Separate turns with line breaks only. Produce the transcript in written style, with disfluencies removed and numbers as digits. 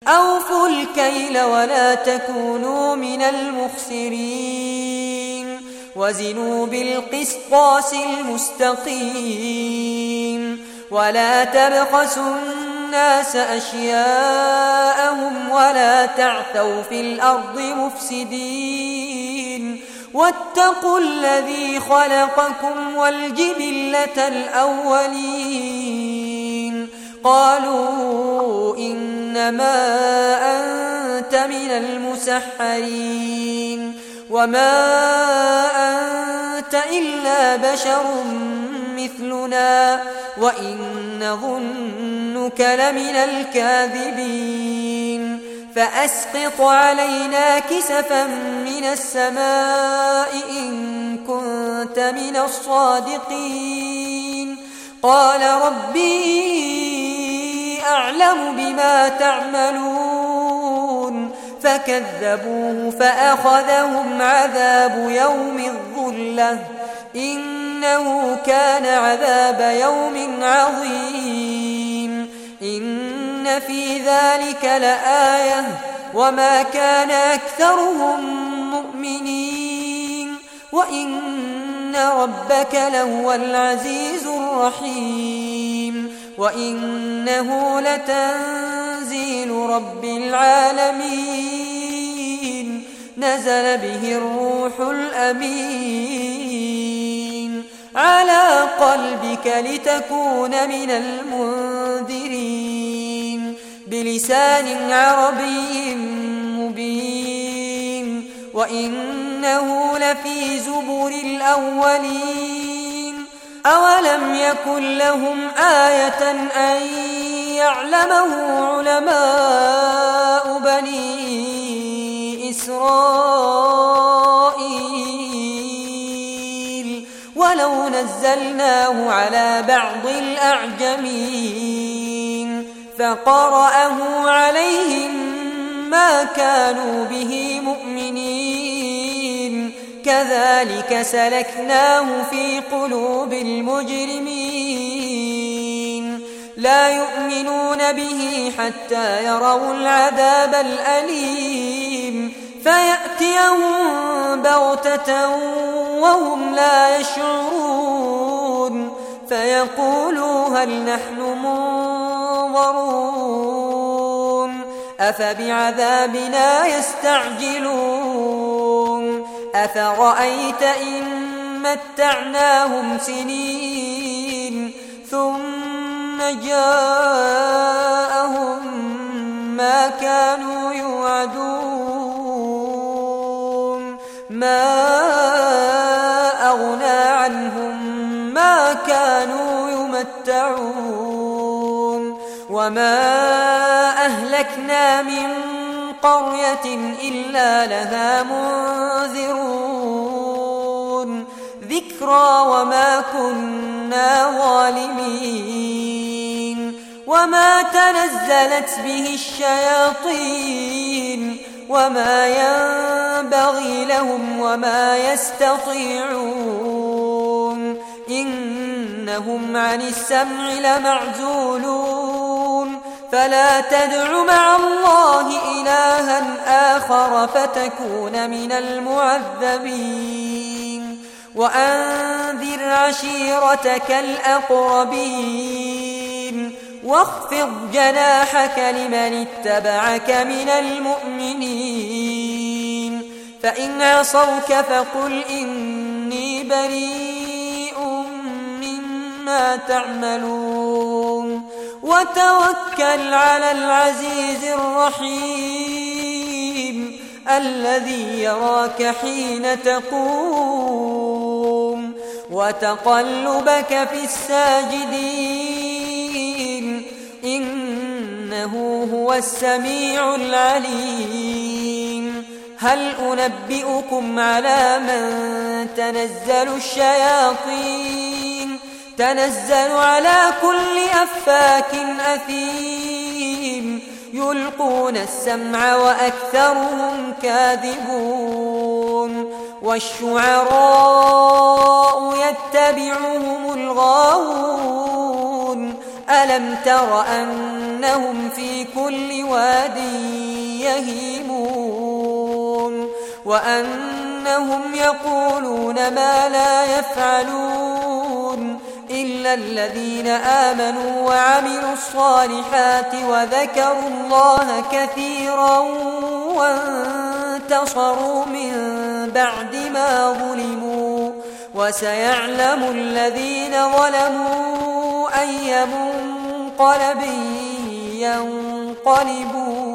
أوفوا الكيل ولا تكونوا من المخسرين وزنوا بالقسطاس المستقيم ولا تبخسوا الناس أشياءهم ولا تعثوا في الأرض مفسدين واتقوا الذي خلقكم والجبلة الأولين قالوا إنما أنت من المسحرين وما أنت إلا بشر مثلنا وإن نظنك لمن الكاذبين فأسقط علينا كسفا من السماء إن كنت من الصادقين قال ربي أعلم بما تعملون فكذبوه فأخذهم عذاب يوم الظلة إنه كان عذاب يوم عظيم إن في ذلك لآية وما كان أكثرهم مؤمنين وإن ربك لهو العزيز الرحيم وإنه لتنزيل رب العالمين نزل به الروح الأمين على قلبك لتكون من المنذرين بلسان عربي مبين وإنه لفي زبر الأولين أولم يكن لهم آية أن يعلمه علماء بني إسرائيل ولو نزلناه على بعض الأعجمين فقرأه عليهم ما كانوا به مؤمنين كذلك سلكناه في قلوب المجرمين لا يؤمنون به حتى يروا العذاب الأليم فيأتيهم بغتة وهم لا يشعرون فيقولوا هل نحن منظرون أفبعذابنا يستعجلون أفرأيت إن متعناهم سنين ثم جاءهم ما كانوا يوعدون ما أغنى عنهم ما كانوا يمتعون وما أهلكنا من قرية إلا لها منذرون ذكرى وما كنا ظالمين وما تنزلت به الشياطين وما ينبغي لهم وما يستطيعون إنهم عن السمع لمعزولون فلا تدع مع الله إلها آخر فتكون من المعذبين وأنذر عشيرتك الأقربين واخفض جناحك لمن اتبعك من المؤمنين فإن عصوك فقل إني بريء مما تعملون وتوكل على العزيز الرحيم الذي يراك حين تقوم وتقلبك في الساجدين إنه هو السميع العليم هل أنبئكم على من تنزل الشياطين تنزل على كل أفاك أثيم يلقون السمع وأكثرهم كاذبون والشعراء يتبعهم الغاوون ألم تر أن أنهم في كل واد يهيمون وأنهم يقولون ما لا يفعلون إلا الذين آمنوا وعملوا الصالحات وذكروا الله كثيرا وانتصروا من بعد ما ظلموا وسيعلم الذين ظلموا أي منقلب ينقلبون